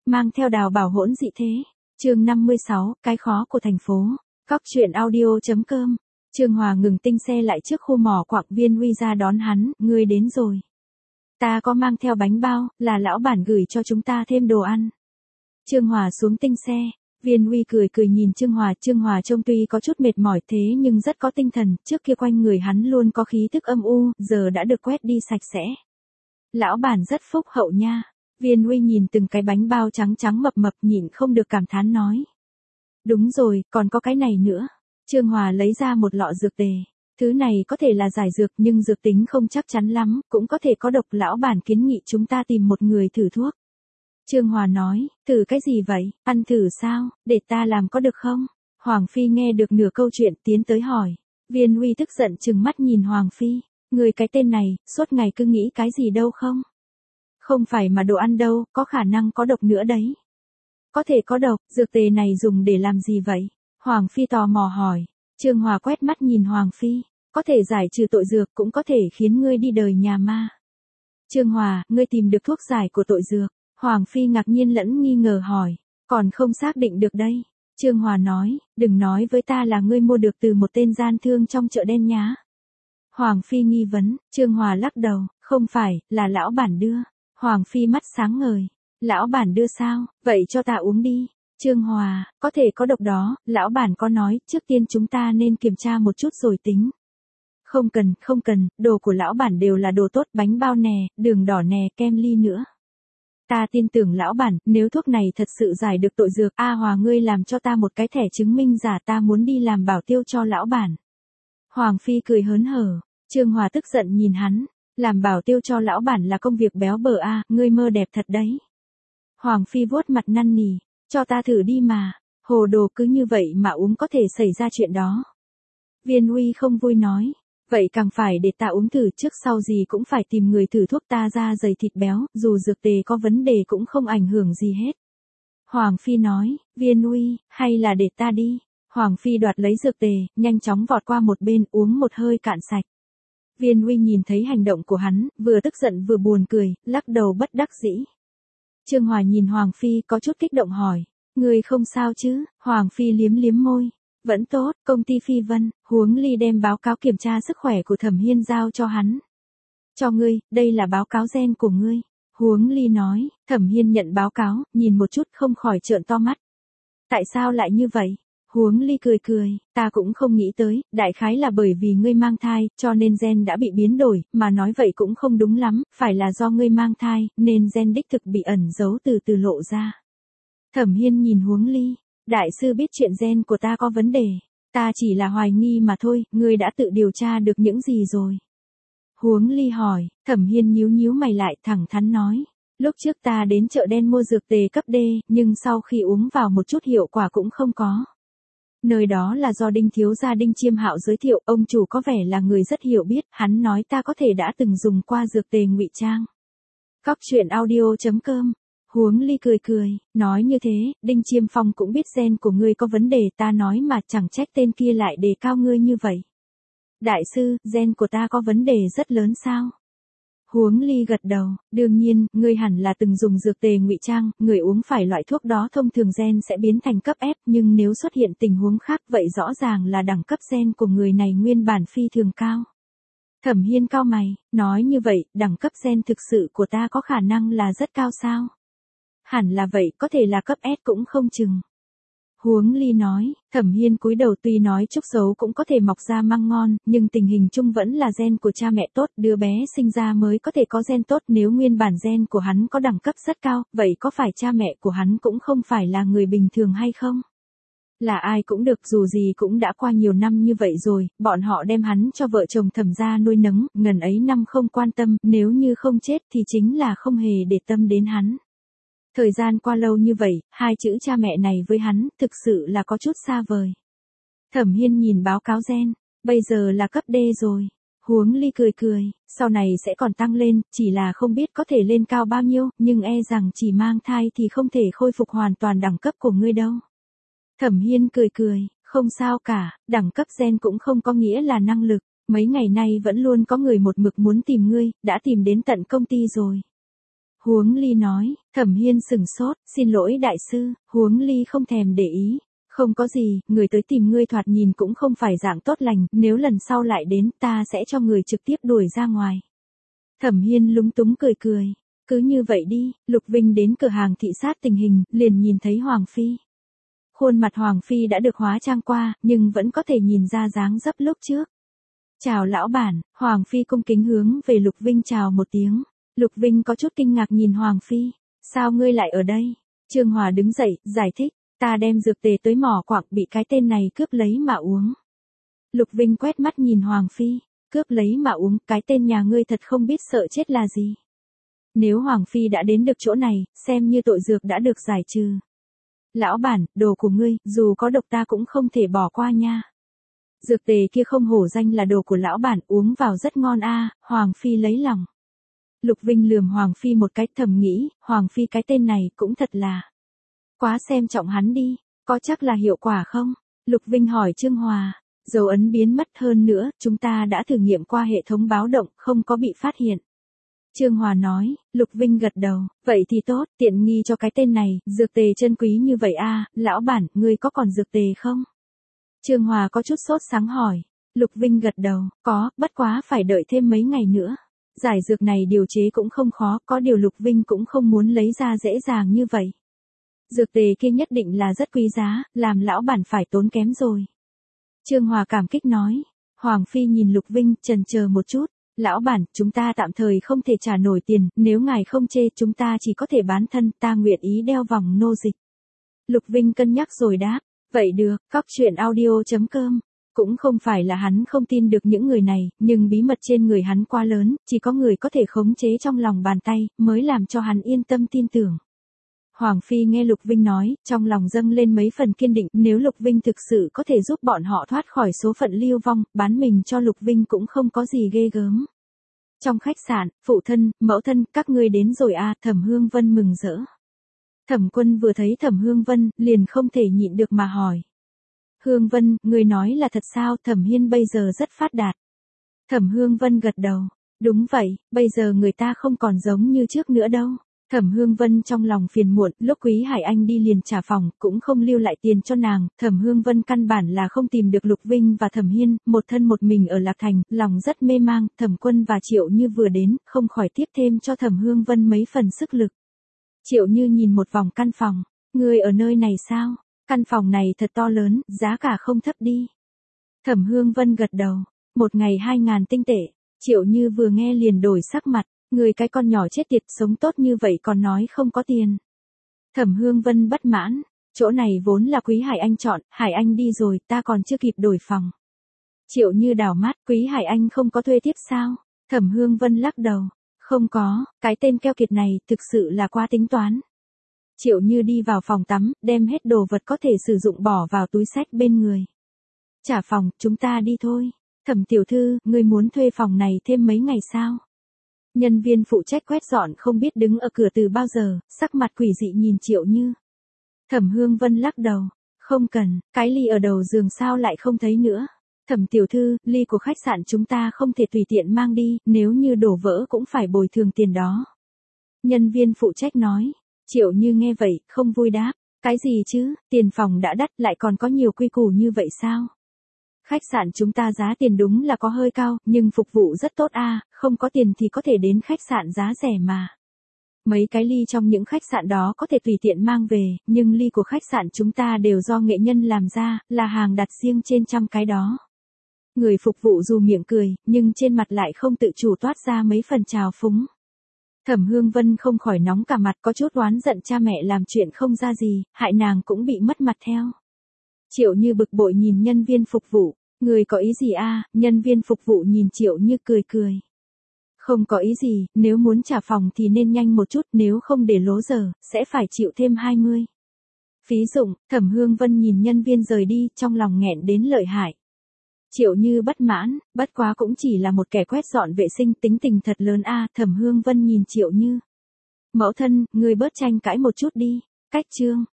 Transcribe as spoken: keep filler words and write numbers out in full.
mang theo đào bảo hỗn dị thế. Chương năm mươi sáu, cái khó của thành phố. Cóc truyện audio.com. Trương Hòa ngừng tinh xe lại trước khu mỏ quặng, Viên Huy ra đón hắn, ngươi đến rồi. Ta có mang theo bánh bao, là lão bản gửi cho chúng ta thêm đồ ăn. Trương Hòa xuống tinh xe, Viên Huy cười cười nhìn Trương Hòa, Trương Hòa trông tuy có chút mệt mỏi thế nhưng rất có tinh thần, trước kia quanh người hắn luôn có khí tức âm u, giờ đã được quét đi sạch sẽ. Lão bản rất phúc hậu nha. Viên Huy nhìn từng cái bánh bao trắng trắng mập mập nhịn không được cảm thán nói. Đúng rồi, còn có cái này nữa. Trương Hòa lấy ra một lọ dược tề. Thứ này có thể là giải dược nhưng dược tính không chắc chắn lắm, cũng có thể có độc, lão bản kiến nghị chúng ta tìm một người thử thuốc. Trương Hòa nói, thử cái gì vậy, ăn thử sao, để ta làm có được không? Hoàng Phi nghe được nửa câu chuyện tiến tới hỏi. Viên Huy tức giận trừng mắt nhìn Hoàng Phi, người cái tên này, suốt ngày cứ nghĩ cái gì đâu không? Không phải mà đồ ăn đâu, có khả năng có độc nữa đấy. Có thể có độc, dược tề này dùng để làm gì vậy? Hoàng Phi tò mò hỏi. Trương Hòa quét mắt nhìn Hoàng Phi, có thể giải trừ tội dược cũng có thể khiến ngươi đi đời nhà ma. Trương Hòa, ngươi tìm được thuốc giải của tội dược. Hoàng Phi ngạc nhiên lẫn nghi ngờ hỏi, còn không xác định được đây. Trương Hòa nói, đừng nói với ta là ngươi mua được từ một tên gian thương trong chợ đen nhá. Hoàng Phi nghi vấn, Trương Hòa lắc đầu, không phải, là lão bản đưa. Hoàng Phi mắt sáng ngời, lão bản đưa sao, vậy cho ta uống đi. Trương Hòa, có thể có độc đó, lão bản có nói, trước tiên chúng ta nên kiểm tra một chút rồi tính. Không cần, không cần, đồ của lão bản đều là đồ tốt, bánh bao nè, đường đỏ nè, kem ly nữa. Ta tin tưởng lão bản, nếu thuốc này thật sự giải được tội dược, A Hòa ngươi làm cho ta một cái thẻ chứng minh giả, ta muốn đi làm bảo tiêu cho lão bản. Hoàng Phi cười hớn hở, Trương Hòa tức giận nhìn hắn, làm bảo tiêu cho lão bản là công việc béo bở a, ngươi mơ đẹp thật đấy. Hoàng Phi vuốt mặt năn nỉ, cho ta thử đi mà, hồ đồ cứ như vậy mà uống có thể xảy ra chuyện đó. Viên Huy không vui nói. Vậy càng phải để ta uống thử, trước sau gì cũng phải tìm người thử thuốc, ta da dày thịt béo, dù dược tề có vấn đề cũng không ảnh hưởng gì hết. Hoàng Phi nói, Viên Huy, hay là để ta đi. Hoàng Phi đoạt lấy dược tề, nhanh chóng vọt qua một bên uống một hơi cạn sạch. Viên Huy nhìn thấy hành động của hắn, vừa tức giận vừa buồn cười, lắc đầu bất đắc dĩ. Trương Hòa nhìn Hoàng Phi có chút kích động hỏi, người không sao chứ? Hoàng Phi liếm liếm môi. Vẫn tốt, công ty Phi Vân, Huống Ly đem báo cáo kiểm tra sức khỏe của Thẩm Hiên giao cho hắn. Cho ngươi, đây là báo cáo gen của ngươi. Huống Ly nói, Thẩm Hiên nhận báo cáo, nhìn một chút không khỏi trợn to mắt. Tại sao lại như vậy? Huống Ly cười cười, ta cũng không nghĩ tới, đại khái là bởi vì ngươi mang thai, cho nên gen đã bị biến đổi, mà nói vậy cũng không đúng lắm, phải là do ngươi mang thai, nên gen đích thực bị ẩn giấu từ từ lộ ra. Thẩm Hiên nhìn Huống Ly. Đại sư biết chuyện gen của ta có vấn đề, ta chỉ là hoài nghi mà thôi, ngươi đã tự điều tra được những gì rồi? Huống Ly hỏi, Thẩm Hiên nhíu nhíu mày lại, thẳng thắn nói, lúc trước ta đến chợ đen mua dược tề cấp D, nhưng sau khi uống vào một chút hiệu quả cũng không có. Nơi đó là do Đinh thiếu gia Đinh Chiêm Hạo giới thiệu, ông chủ có vẻ là người rất hiểu biết, hắn nói ta có thể đã từng dùng qua dược tề ngụy trang. Cóc truyện audio.com. Huống Ly cười cười, nói như thế, Đinh Chiêm Phong cũng biết gen của ngươi có vấn đề, ta nói mà chẳng trách tên kia lại đề cao ngươi như vậy. Đại sư, gen của ta có vấn đề rất lớn sao? Huống Ly gật đầu, đương nhiên, ngươi hẳn là từng dùng dược tề ngụy trang, người uống phải loại thuốc đó thông thường gen sẽ biến thành cấp F, nhưng nếu xuất hiện tình huống khác vậy rõ ràng là đẳng cấp gen của người này nguyên bản phi thường cao. Thẩm Hiên cau mày, nói như vậy, đẳng cấp gen thực sự của ta có khả năng là rất cao sao? Hẳn là vậy, có thể là cấp S cũng không chừng. Huống Ly nói, Thẩm Hiên cúi đầu, tuy nói trúc xấu cũng có thể mọc ra măng ngon, nhưng tình hình chung vẫn là gen của cha mẹ tốt, đứa bé sinh ra mới có thể có gen tốt, nếu nguyên bản gen của hắn có đẳng cấp rất cao, vậy có phải cha mẹ của hắn cũng không phải là người bình thường hay không? Là ai cũng được, dù gì cũng đã qua nhiều năm như vậy rồi, bọn họ đem hắn cho vợ chồng Thẩm gia nuôi nấng, ngần ấy năm không quan tâm, nếu như không chết thì chính là không hề để tâm đến hắn. Thời gian qua lâu như vậy, hai chữ cha mẹ này với hắn, thực sự là có chút xa vời. Thẩm Hiên nhìn báo cáo gen, bây giờ là cấp D rồi. Huống Ly cười cười, sau này sẽ còn tăng lên, chỉ là không biết có thể lên cao bao nhiêu, nhưng e rằng chỉ mang thai thì không thể khôi phục hoàn toàn đẳng cấp của ngươi đâu. Thẩm Hiên cười cười, không sao cả, đẳng cấp gen cũng không có nghĩa là năng lực, mấy ngày nay vẫn luôn có người một mực muốn tìm ngươi, đã tìm đến tận công ty rồi. Huống Ly nói, Thẩm Hiên sừng sốt, xin lỗi đại sư, Huống Ly không thèm để ý. Không có gì, người tới tìm ngươi thoạt nhìn cũng không phải dạng tốt lành, nếu lần sau lại đến ta sẽ cho người trực tiếp đuổi ra ngoài. Thẩm Hiên lúng túng cười cười, cứ như vậy đi, Lục Vinh đến cửa hàng thị sát tình hình, liền nhìn thấy Hoàng Phi. Khuôn mặt Hoàng Phi đã được hóa trang qua, nhưng vẫn có thể nhìn ra dáng dấp lúc trước. Chào lão bản, Hoàng Phi cung kính hướng về Lục Vinh chào một tiếng. Lục Vinh có chút kinh ngạc nhìn Hoàng Phi, sao ngươi lại ở đây? Trương Hòa đứng dậy, giải thích, ta đem dược tề tới mỏ quặng bị cái tên này cướp lấy mà uống. Lục Vinh quét mắt nhìn Hoàng Phi, cướp lấy mà uống, cái tên nhà ngươi thật không biết sợ chết là gì. Nếu Hoàng Phi đã đến được chỗ này, xem như tội dược đã được giải trừ. Lão bản, đồ của ngươi, dù có độc ta cũng không thể bỏ qua nha. Dược tề kia không hổ danh là đồ của lão bản, uống vào rất ngon a. Hoàng Phi lấy lòng. Lục Vinh lườm Hoàng Phi một cái, thầm nghĩ, Hoàng Phi cái tên này cũng thật là quá xem trọng hắn đi, có chắc là hiệu quả không? Lục Vinh hỏi Trương Hòa, dấu ấn biến mất, hơn nữa, chúng ta đã thử nghiệm qua hệ thống báo động, không có bị phát hiện. Trương Hòa nói, Lục Vinh gật đầu, vậy thì tốt, tiện nghi cho cái tên này, dược tề chân quý như vậy a, lão bản, ngươi có còn dược tề không? Trương Hòa có chút sốt sáng hỏi, Lục Vinh gật đầu, có, bất quá phải đợi thêm mấy ngày nữa. Giải dược này điều chế cũng không khó, có điều Lục Vinh cũng không muốn lấy ra dễ dàng như vậy. Dược tề kia nhất định là rất quý giá, làm lão bản phải tốn kém rồi. Trương Hòa cảm kích nói, Hoàng Phi nhìn Lục Vinh, chần chờ một chút, lão bản, chúng ta tạm thời không thể trả nổi tiền, nếu ngài không chê chúng ta chỉ có thể bán thân, ta nguyện ý đeo vòng nô dịch. Lục Vinh cân nhắc rồi đáp, vậy được, cóc truyện audio chấm com. Cũng không phải là hắn không tin được những người này, nhưng bí mật trên người hắn quá lớn, chỉ có người có thể khống chế trong lòng bàn tay, mới làm cho hắn yên tâm tin tưởng. Hoàng Phi nghe Lục Vinh nói, trong lòng dâng lên mấy phần kiên định, nếu Lục Vinh thực sự có thể giúp bọn họ thoát khỏi số phận lưu vong, bán mình cho Lục Vinh cũng không có gì ghê gớm. Trong khách sạn, phụ thân, mẫu thân, các ngươi đến rồi à, Thẩm Hương Vân mừng rỡ. Thẩm Quân vừa thấy Thẩm Hương Vân, liền không thể nhịn được mà hỏi. Hương Vân, người nói là thật sao? Thẩm Hiên bây giờ rất phát đạt. Thẩm Hương Vân gật đầu. Đúng vậy, bây giờ người ta không còn giống như trước nữa đâu. Thẩm Hương Vân trong lòng phiền muộn, lúc Quý Hải Anh đi liền trả phòng, cũng không lưu lại tiền cho nàng. Thẩm Hương Vân căn bản là không tìm được Lục Vinh và Thẩm Hiên, một thân một mình ở Lạc Thành, lòng rất mê mang. Thẩm Quân và Triệu Như vừa đến, không khỏi tiếp thêm cho Thẩm Hương Vân mấy phần sức lực. Triệu Như nhìn một vòng căn phòng, ngươi ở nơi này sao? Căn phòng này thật to lớn, giá cả không thấp đi. Thẩm Hương Vân gật đầu, một ngày hai ngàn tinh tệ. Triệu Như vừa nghe liền đổi sắc mặt, người cái con nhỏ chết tiệt, sống tốt như vậy còn nói không có tiền. Thẩm Hương Vân bất mãn, chỗ này vốn là Quý Hải Anh chọn, Hải Anh đi rồi, ta còn chưa kịp đổi phòng. Triệu Như đảo mắt, Quý Hải Anh không có thuê tiếp sao? Thẩm Hương Vân lắc đầu, không có, cái tên keo kiệt này thực sự là quá tính toán. Triệu Như đi vào phòng tắm, đem hết đồ vật có thể sử dụng bỏ vào túi xách bên người. Trả phòng, chúng ta đi thôi. Thẩm tiểu thư, ngươi muốn thuê phòng này thêm mấy ngày sao? Nhân viên phụ trách quét dọn không biết đứng ở cửa từ bao giờ, sắc mặt quỷ dị nhìn Triệu Như. Thẩm Hương Vân lắc đầu, không cần, cái ly ở đầu giường sao lại không thấy nữa. Thẩm tiểu thư, ly của khách sạn chúng ta không thể tùy tiện mang đi, nếu như đổ vỡ cũng phải bồi thường tiền đó. Nhân viên phụ trách nói. Triệu Như nghe vậy, không vui đáp, cái gì chứ, tiền phòng đã đắt lại còn có nhiều quy củ như vậy sao? Khách sạn chúng ta giá tiền đúng là có hơi cao, nhưng phục vụ rất tốt a, không có tiền thì có thể đến khách sạn giá rẻ mà. Mấy cái ly trong những khách sạn đó có thể tùy tiện mang về, nhưng ly của khách sạn chúng ta đều do nghệ nhân làm ra, là hàng đặt riêng trên trăm cái đó. Người phục vụ dù miệng cười, nhưng trên mặt lại không tự chủ toát ra mấy phần trào phúng. Thẩm Hương Vân không khỏi nóng cả mặt, có chút oán giận cha mẹ làm chuyện không ra gì, hại nàng cũng bị mất mặt theo. Triệu Như bực bội nhìn nhân viên phục vụ, người có ý gì a? Nhân viên phục vụ nhìn Triệu Như cười cười. Không có ý gì, nếu muốn trả phòng thì nên nhanh một chút, nếu không để lố giờ, sẽ phải chịu thêm hai mươi. Phí dụng, Thẩm Hương Vân nhìn nhân viên rời đi, trong lòng nghẹn đến lợi hại. Triệu Như bất mãn, bất quá cũng chỉ là một kẻ quét dọn vệ sinh, tính tình thật lớn a. Thẩm Hương Vân nhìn Triệu Như. Mẫu thân, người bớt tranh cãi một chút đi. Cách chương.